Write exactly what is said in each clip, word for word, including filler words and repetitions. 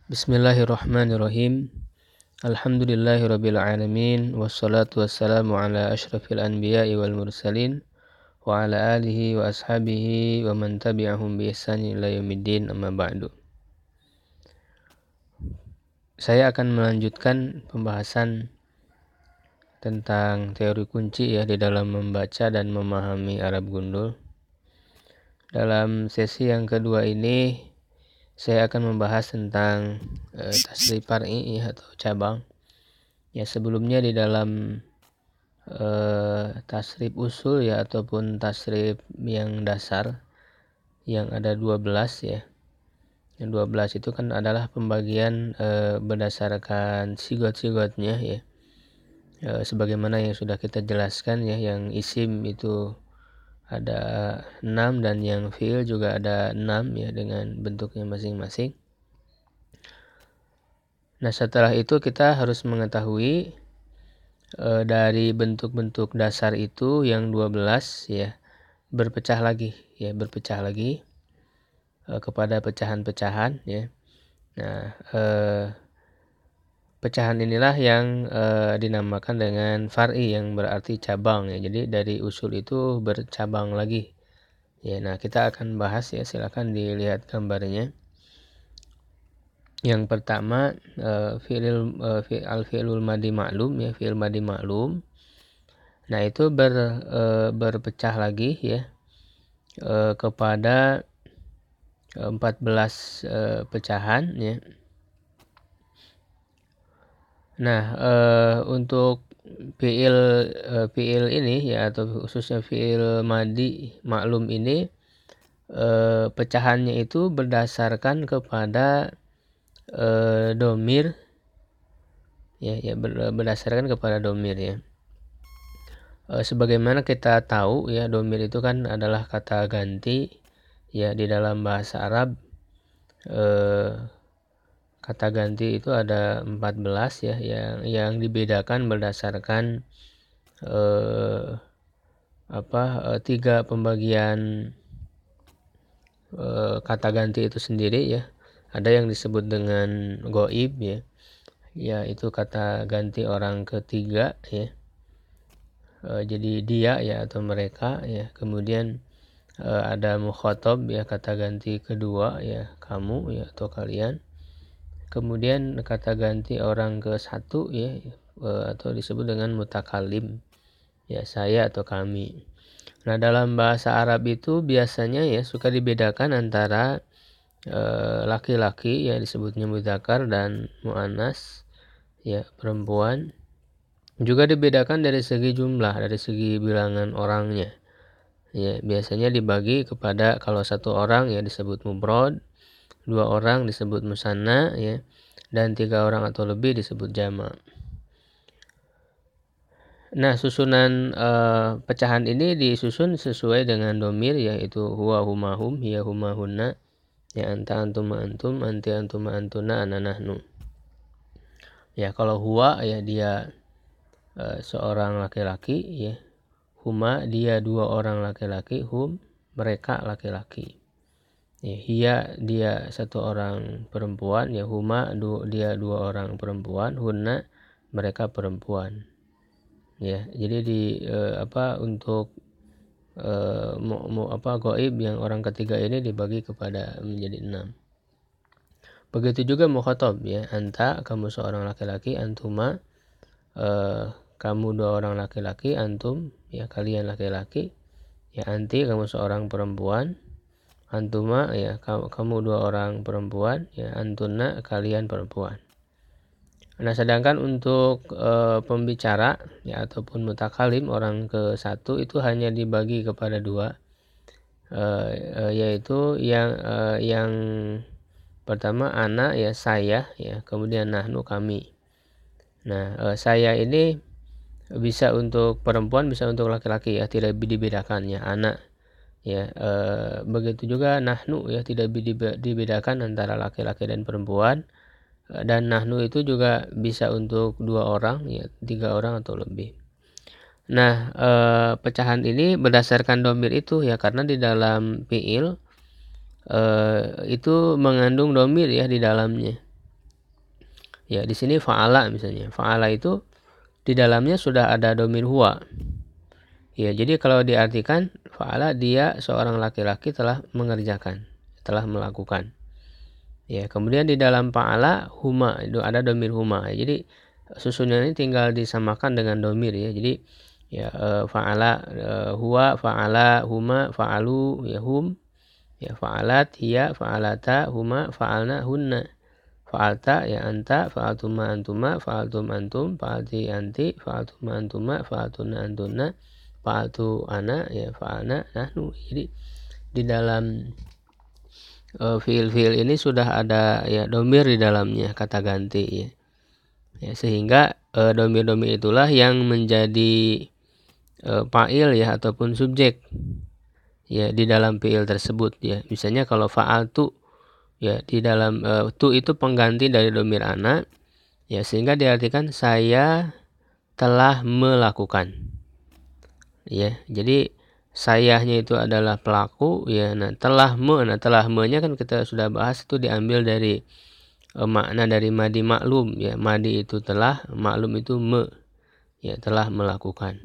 Bismillahirrahmanirrahim. Alhamdulillahirabbil alamin wassalatu wassalamu ala asyrafil anbiya'i wal mursalin wa ala alihi wa ashabihi wa man tabi'ahum bi ihsanin ila yaumiddin, amma ba'du. Saya akan melanjutkan pembahasan tentang teori kunci ya di dalam membaca dan memahami Arab Gundul. Dalam sesi yang kedua ini saya akan membahas tentang e, tasrif far'i ya, atau cabang. Ya, sebelumnya di dalam e, tasrif usul ya ataupun tasrif yang dasar yang ada dua belas ya. Yang dua belas itu kan adalah pembagian e, berdasarkan sigot-sigotnya ya. E, sebagaimana yang sudah kita jelaskan ya, yang isim itu ada enam dan yang fi'il juga ada enam ya dengan bentuknya masing-masing. Nah, setelah itu kita harus mengetahui e, dari bentuk-bentuk dasar itu yang dua belas ya berpecah lagi ya, berpecah lagi e, kepada pecahan-pecahan ya. Nah, e, pecahan inilah yang e, dinamakan dengan far'i yang berarti cabang ya. Jadi dari usul itu bercabang lagi. Ya, nah kita akan bahas ya, silakan dilihat gambarnya. Yang pertama e, fi'il e, fi'al fi'lul madi ma'lum ya, fi'il madi ma'lum. Nah, itu ber, e, berpecah lagi ya e, kepada empat belas e, pecahan ya. Nah, e, untuk fi'il e, fi'il ini ya, atau khususnya fi'il madi maklum ini e, pecahannya itu berdasarkan kepada e, domir ya, ya berdasarkan kepada domir ya. E, sebagaimana kita tahu ya, domir itu kan adalah kata ganti ya di dalam bahasa Arab. E, kata ganti itu ada empat belas ya, yang yang dibedakan berdasarkan eh, apa eh, tiga pembagian eh, kata ganti itu sendiri ya. Ada yang disebut dengan goib ya, ya itu kata ganti orang ketiga ya. E, jadi dia ya atau mereka ya. Kemudian e, ada mukhatab ya, kata ganti kedua ya, kamu ya atau kalian. Kemudian kata ganti orang ke satu ya, e, atau disebut dengan mutakalim ya, saya atau kami. Nah, dalam bahasa Arab itu biasanya ya suka dibedakan antara e, laki-laki ya disebutnya mudzakar dan muannas ya, perempuan. Juga dibedakan dari segi jumlah, dari segi bilangan orangnya. Ya, biasanya dibagi kepada kalau satu orang ya disebut mufrad, dua orang disebut musanna ya, dan tiga orang atau lebih disebut jama'. Nah, susunan e, pecahan ini disusun sesuai dengan domir, yaitu huwa huma hum, hiya huma hunna, ya anta antum antum, anti antum antuna, ana nahnu. Ya, kalau huwa ya dia e, seorang laki-laki ya, huma dia dua orang laki-laki, hum mereka laki-laki. Ya, hiya dia satu orang perempuan ya, huma du, dia dua orang perempuan, hunna mereka perempuan. Ya, jadi di eh, apa untuk eh, mau, mau apa goib yang orang ketiga ini dibagi kepada menjadi enam. Begitu juga mukhatab ya, anta kamu seorang laki-laki, antuma eh, kamu dua orang laki-laki, antum ya kalian laki-laki, ya anti kamu seorang perempuan, antuma ya kamu, kamu dua orang perempuan, ya antuna kalian perempuan. Nah, sedangkan untuk e, pembicara ya ataupun mutakalim orang ke satu itu hanya dibagi kepada dua, e, e, yaitu yang e, yang pertama ana ya saya ya, kemudian nahnu kami. Nah, e, saya ini bisa untuk perempuan, bisa untuk laki-laki ya, tidak dibedakan ya, anak ya. E, begitu juga nahnu ya, tidak dibedakan antara laki-laki dan perempuan. Dan nahnu itu juga bisa untuk dua orang ya, tiga orang atau lebih. Nah, e, pecahan ini berdasarkan domir itu ya, karena di dalam fi'il e, itu mengandung domir ya di dalamnya. Ya, di sini fa'ala misalnya. Fa'ala itu di dalamnya sudah ada domir huwa. Ya, jadi kalau diartikan fa'ala dia seorang laki-laki telah mengerjakan, telah melakukan. Ya, kemudian di dalam fa'ala huma itu ada domir huma. Jadi susunan ini tinggal disamakan dengan domir ya. Jadi ya e, fa'ala e, huwa, fa'ala, huma, fa'alu, ya hum, ya fa'alat, hiya, fa'alata, huma, fa'alna, hunna. Fa'alta ya anta, fa'altuma antuma, fa'altum antum, fa'alti anti, fa'altuma antuma, fa'altuna antuna, fa'altu ana, ya fa'alna nahnu. Jadi di dalam uh, fiil-fiil ini sudah ada ya domir di dalamnya, kata ganti ya. Ya, sehingga uh, domir-domir itulah yang menjadi uh, fa'il ya ataupun subjek ya di dalam fiil tersebut ya. Misalnya kalau fa'altu ya di dalam uh, tu itu pengganti dari domir ana ya, sehingga diartikan saya telah melakukan ya. Jadi sayahnya itu adalah pelaku ya. Nah telah me, nah telah me-nya kan kita sudah bahas itu diambil dari e, makna dari madi maklum ya. Madi itu telah, maklum itu me ya, telah melakukan.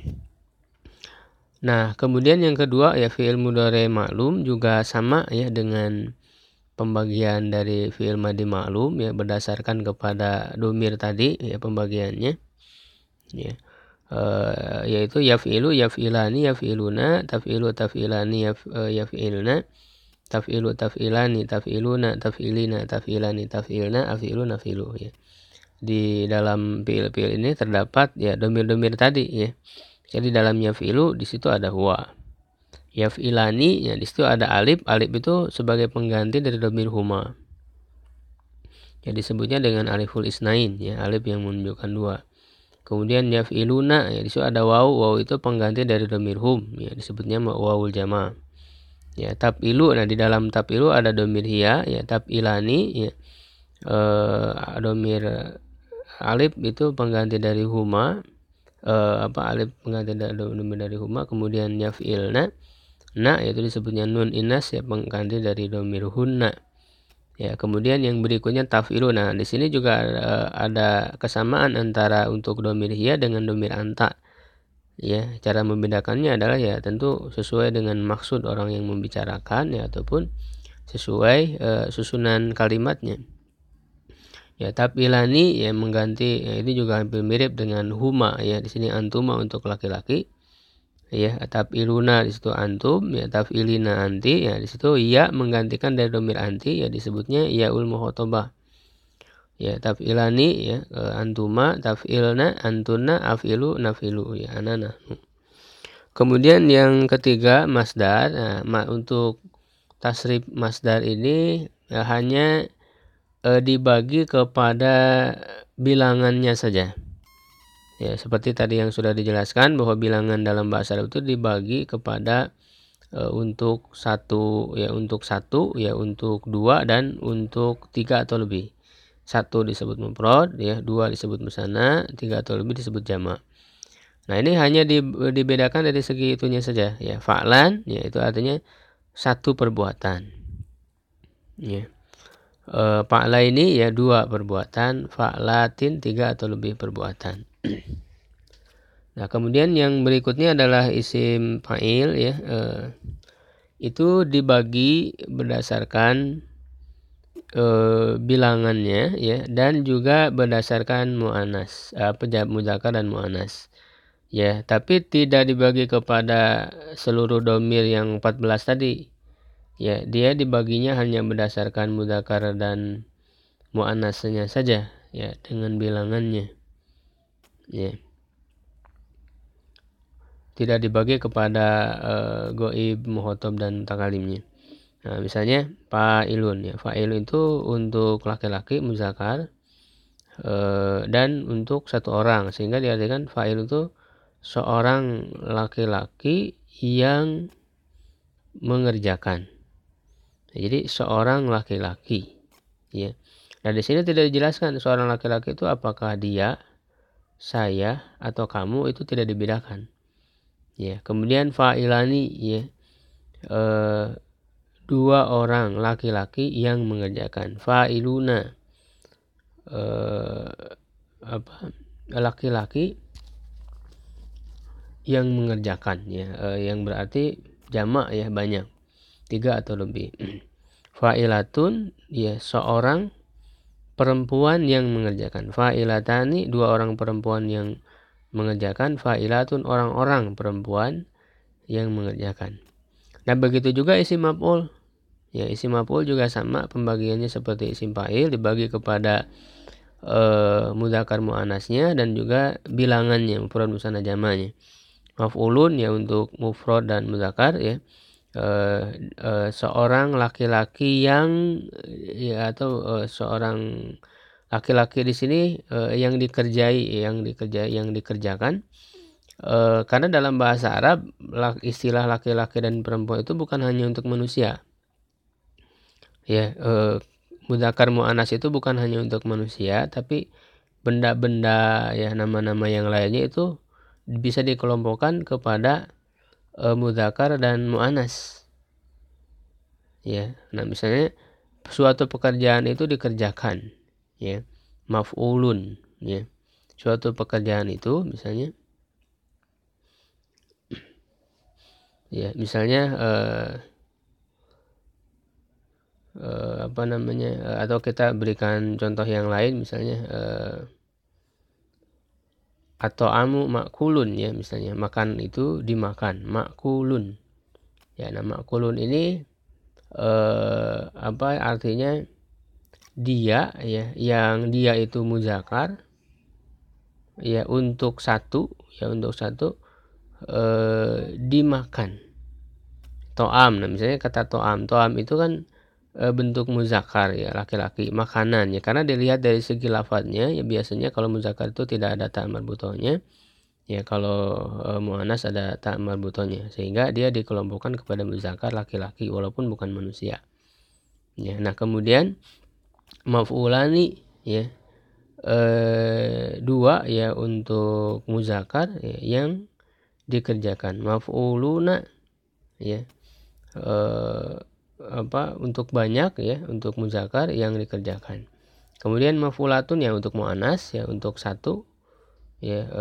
Nah kemudian yang kedua ya fi'il mudhari maklum juga sama ya dengan pembagian dari fi'il madi maklum ya, berdasarkan kepada domir tadi ya pembagiannya ya. Uh, yaitu yaf'ilu, yaf'ilani, yaf'iluna, taf'ilu, taf'ilani, yaf, uh, yaf'ilna, taf'ilu, taf'ilani, taf'iluna, taf'ilina, taf'ilani, taf'ilna, af'ilu, naf'ilu ya. Di dalam fi'il-fi'il ini terdapat ya domir-domir tadi ya. Jadi dalam yaf'ilu di situ ada huwa. Yaf'ilani ya di situ ada alif. Alif itu sebagai pengganti dari domir huma. Ya disebutnya dengan aliful isnain ya, alif yang menunjukkan dua. Kemudian yaf'iluna ya disitu ada waw, waw itu pengganti dari domir hum ya, disebutnya wawul jama. Ya tab'ilu, nah di dalam tab'ilu ada domir hiya ya, tab'ilani ya eh, domir alif itu pengganti dari huma eh, apa alif pengganti dari domir dari huma. Kemudian yaf'ilna na yaitu disebutnya nun inas ya, pengganti dari domir hunna. Ya, kemudian yang berikutnya taf'ilu. Nah, di sini juga uh, ada kesamaan antara untuk domir hiya dengan domir anta. Ya, cara membedakannya adalah ya tentu sesuai dengan maksud orang yang membicarakan ya ataupun sesuai uh, susunan kalimatnya. Ya, taf'ilani ya mengganti ya, ini juga hampir mirip dengan huma ya. Di sini antuma untuk laki-laki. Ya, taf'iluna di situ antum ya, taf'ilina anti ya, di situ ya menggantikan dari domir anti ya, disebutnya yaul mukhatabah ya. Taf'ilani ya antuma, taf'ilna antuna, af'ilu nafilu ya, anana. Kemudian yang ketiga masdar. Nah, untuk tasrif masdar ini ya, hanya eh, dibagi kepada bilangannya saja. Ya, seperti tadi yang sudah dijelaskan bahwa bilangan dalam bahasa Arab itu dibagi kepada e, untuk satu ya, untuk satu ya, untuk dua dan untuk tiga atau lebih. Satu disebut mufrad ya, dua disebut musanna, tiga atau lebih disebut jamak. Nah ini hanya di, dibedakan dari segi itunya saja ya. Fa'lan ya itu artinya satu perbuatan. Ya. E, fa'la ini ya dua perbuatan, fa'latin tiga atau lebih perbuatan. Nah kemudian yang berikutnya adalah isim fa'il ya, eh, itu dibagi berdasarkan eh, bilangannya ya, dan juga berdasarkan mu'anas, eh, muzakkar dan mu'anas ya, tapi tidak dibagi kepada seluruh domir yang empat belas tadi ya, dia dibaginya hanya berdasarkan muzakkar dan mu'anasnya saja ya, dengan bilangannya ya. Tidak dibagi kepada uh, goib, muhotob dan takalimnya. Nah, misalnya fa'ilun ya, fa'ilun itu untuk laki-laki muzakkar uh, dan untuk satu orang, sehingga diartikan fa'il itu seorang laki-laki yang mengerjakan. Nah, jadi seorang laki-laki ya. Nah di sini tidak dijelaskan seorang laki-laki itu apakah dia, saya atau kamu, itu tidak dibedakan. Ya, kemudian fa'ilani ya, e, dua orang laki-laki yang mengerjakan. Fa'iluna uh, apa laki-laki yang mengerjakan ya, uh, yang berarti jamak ya, banyak, tiga atau lebih. Fa'ilatun ya, seorang perempuan yang mengerjakan. Fa'ilatani, dua orang perempuan yang mengerjakan. Fa'ilatun, orang-orang perempuan yang mengerjakan. Nah begitu juga isim maf'ul. Ya, isim maf'ul juga sama pembagiannya seperti isim fa'il, dibagi kepada uh, mudzakkar muannasnya dan juga bilangannya, mufrad musanna jamaknya. Maf'ulun ya untuk mufrad dan mudzakkar ya. Uh, uh, seorang laki-laki yang ya, atau uh, seorang laki-laki di sini uh, yang dikerjai, yang dikerjai, yang dikerjakan. Uh, karena dalam bahasa Arab istilah laki-laki dan perempuan itu bukan hanya untuk manusia. Ya, uh, mudzakkar muannas itu bukan hanya untuk manusia, tapi benda-benda ya, nama-nama yang lainnya itu bisa dikelompokkan kepada uh, mudzakkar dan muannas. Ya, nah misalnya suatu pekerjaan itu dikerjakan, ya, maf'ulun, ya, suatu pekerjaan itu misalnya, ya, misalnya uh, uh, apa namanya, uh, atau kita berikan contoh yang lain, misalnya uh, atau amu makulun ya, misalnya makan itu dimakan, makulun, ya, nah makulun ini eh, apa artinya dia ya, yang dia itu muzakkar ya, untuk satu ya, untuk satu eh, dimakan. To'am, nah misalnya kata to'am, to'am itu kan eh, bentuk muzakkar ya, laki-laki, makanan ya, karena dilihat dari segi lafadznya ya, biasanya kalau muzakkar itu tidak ada ta' marbutohnya ya, kalau e, muannas ada ta' marbutohnya, sehingga dia dikelompokkan kepada muzakkar laki-laki walaupun bukan manusia. Ya, nah kemudian maf'ulani ya, e, dua ya untuk muzakkar ya, yang dikerjakan. Maf'uluna ya, e, apa untuk banyak ya, untuk muzakkar yang dikerjakan. Kemudian maf'ulatun ya untuk muannas ya, untuk satu ya, e,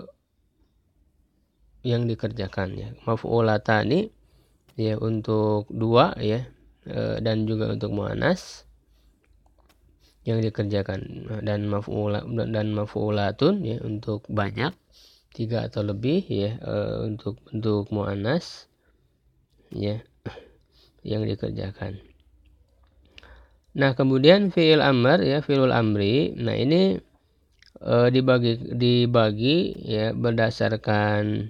yang dikerjakan ya. Maf'ulatani ya untuk dua ya, e, dan juga untuk muannas yang dikerjakan, dan maf'ula dan maf'ulatun ya untuk banyak, tiga atau lebih ya, e, untuk untuk muannas ya yang dikerjakan. Nah kemudian fi'il amr ya, fi'il amri, nah ini e, dibagi dibagi ya berdasarkan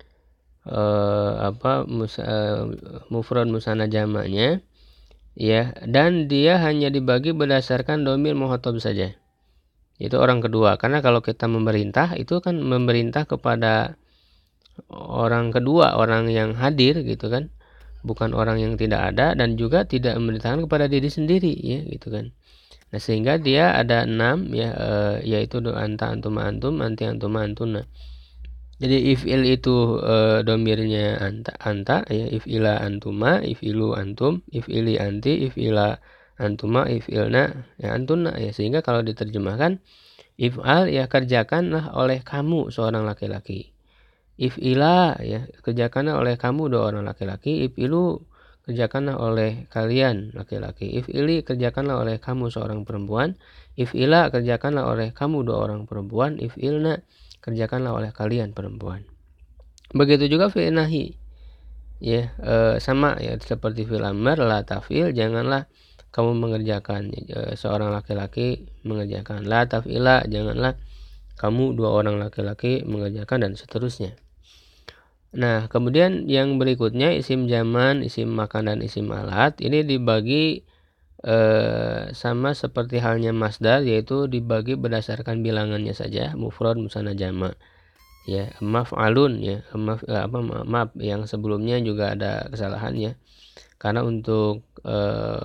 Uh, apa mus, uh, mufrad musanna jamaknya ya, dan dia hanya dibagi berdasarkan dhamir mukhatab saja, itu orang kedua. Karena kalau kita memerintah itu kan memerintah kepada orang kedua, orang yang hadir gitu kan, bukan orang yang tidak ada, dan juga tidak memerintahkan kepada diri sendiri ya gitu kan. Nah sehingga dia ada enam ya, uh, yaitu anta antum antum, anti antum antuna. Jadi if'il itu e, domirnya anta, anta ya, if'ila antuma, if'ilu antum, if'ili anti, if'ila antuma, if'ilna ya, antuna ya. Sehingga kalau diterjemahkan if'al ya, kerjakanlah oleh kamu seorang laki-laki. If'ila ya, kerjakanlah oleh kamu dua orang laki-laki. If'ilu, kerjakanlah oleh kalian laki-laki. If'ili, kerjakanlah oleh kamu seorang perempuan. If'ila, kerjakanlah oleh kamu dua orang perempuan. If'ilna, kerjakanlah oleh kalian perempuan. Begitu juga fi'il nahi ya, e, sama ya seperti fi'il amr, la taf'il, janganlah kamu mengerjakan, e, seorang laki-laki mengerjakan. La taf'ila, janganlah kamu dua orang laki-laki mengerjakan, dan seterusnya. Nah kemudian yang berikutnya isim zaman, isim makan, dan isim alat, ini dibagi e, sama seperti halnya masdar, yaitu dibagi berdasarkan bilangannya saja, mufrad musanna jamak ya. Maf'alun ya, maaf apa maaf yang sebelumnya juga ada kesalahan ya, karena untuk e,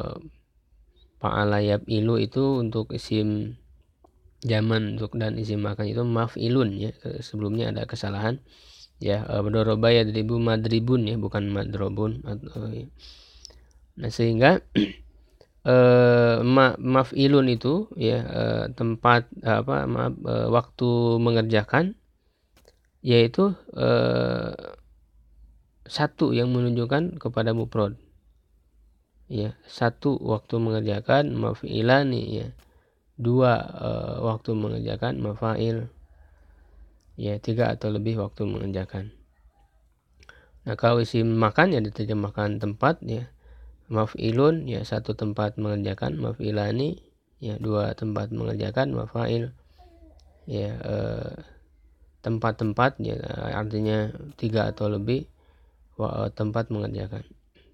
fa'ala yaf'ilu itu untuk isim zaman, untuk dan isim makan itu maf'ilun ya, sebelumnya ada kesalahan ya. E, daraba yadribu madribun ya, bukan madrobun. Nah sehingga eh, ma maf'ilun itu ya eh, tempat apa maaf eh, waktu mengerjakan, yaitu eh, satu yang menunjukkan kepada mufrad. Ya, satu waktu mengerjakan maf'ilani ya. Dua uh, waktu mengerjakan mafa'il. Ya, tiga atau lebih waktu mengerjakan. Nah, kalau isim makan ya diterjemahkan tempat ya. Maf'ilun ya satu tempat mengerjakan, maf'ilani ya dua tempat mengerjakan, mafa'il ya uh, tempat-tempat ya artinya tiga atau lebih tempat mengerjakan.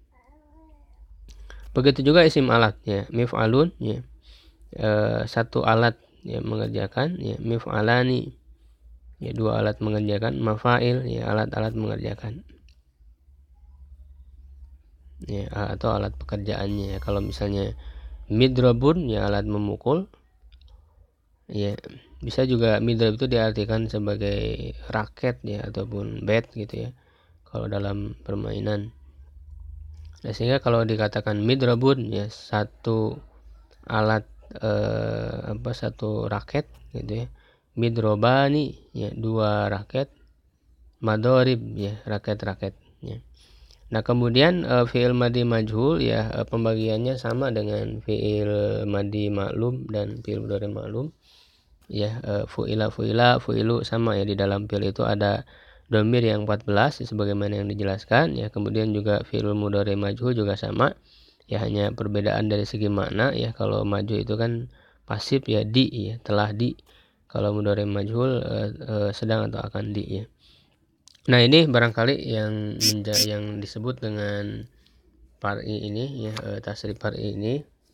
Begitu juga isim alat ya, mif'alun ya e, satu alat ya mengerjakan ya, mif'alani ya dua alat mengerjakan, mafa'il ya alat-alat mengerjakan ya atau alat pekerjaannya ya. Kalau misalnya midrabun ya alat memukul ya, bisa juga midrab itu diartikan sebagai raket ya ataupun bat gitu ya kalau dalam permainan. Nah, sehingga kalau dikatakan midrabun ya satu alat eh, apa satu raket gitu ya, midrobani ya dua raket, madorib ya raket-raket ya. Nah, kemudian eh, fiil madi majhul ya eh, pembagiannya sama dengan fiil madi maklum dan fiil mudhari maklum ya. eh, fuila fuila fuilu sama ya, di dalam fiil itu ada domir yang empat belas ya, sebagaimana yang dijelaskan ya. Kemudian juga fiil mudhari majhul juga sama ya, hanya perbedaan dari segi makna ya. Kalau maju itu kan pasif ya, di ya telah di. Kalau mudhari majhul eh, eh, sedang atau akan di ya. Nah, ini barangkali yang menja- yang disebut dengan par'i ini ya, eh, tasrif par'i ini.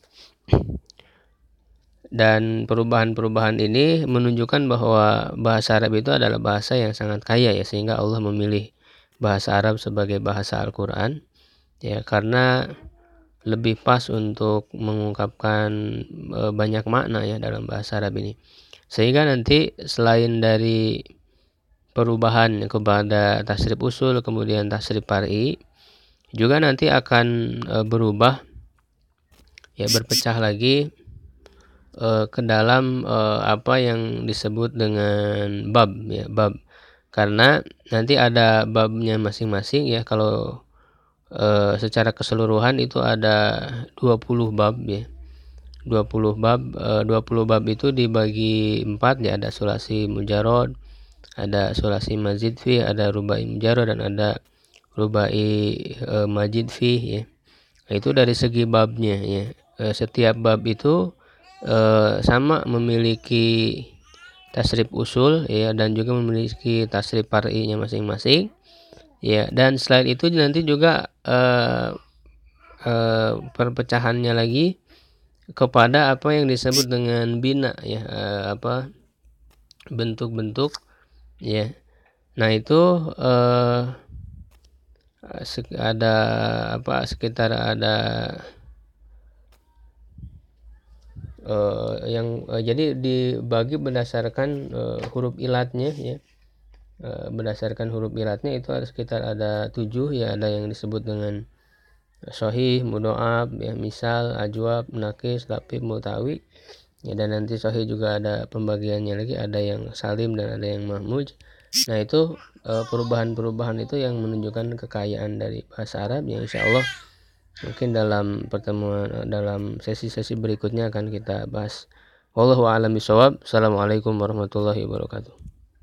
Dan perubahan-perubahan ini menunjukkan bahwa bahasa Arab itu adalah bahasa yang sangat kaya ya, sehingga Allah memilih bahasa Arab sebagai bahasa Al-Qur'an ya, karena lebih pas untuk mengungkapkan e, banyak makna ya dalam bahasa Arab ini. Sehingga nanti selain dari perubahan kepada tasrif usul kemudian tasrif par'i, juga nanti akan e, berubah ya, berpecah lagi Uh, ke dalam uh, apa yang disebut dengan bab ya, bab, karena nanti ada babnya masing-masing ya. Kalau uh, secara keseluruhan itu ada dua puluh bab ya, dua puluh bab. uh, dua puluh bab itu dibagi empat ya, ada sulasi mujarrad, ada sulasi mazid fi, ada rubai mujarrad, dan ada rubai uh, majid fi ya. Nah, itu dari segi babnya ya. Uh, setiap bab itu Uh, sama memiliki tasrif usul ya, dan juga memiliki tasrif par'inya masing-masing ya. Dan selain itu nanti juga uh, uh, perpecahannya lagi kepada apa yang disebut dengan bina ya, uh, apa bentuk-bentuk ya. Nah, itu uh, ada apa sekitar ada Uh, yang uh, jadi dibagi berdasarkan uh, huruf ilatnya ya. Uh, berdasarkan huruf ilatnya itu ada sekitar ada tujuh ya. Ada yang disebut dengan sahih, mudhoaf ya, misal, ajwab, nakis, lapib, mutawi ya. Dan nanti sahih juga ada pembagiannya lagi, ada yang salim dan ada yang mahmuj. Nah, itu uh, perubahan-perubahan itu yang menunjukkan kekayaan dari bahasa Arab yang insya Allah mungkin dalam pertemuan dalam sesi-sesi berikutnya akan kita bahas. Wallahu a'lam bishawab. Assalamualaikum warahmatullahi wabarakatuh.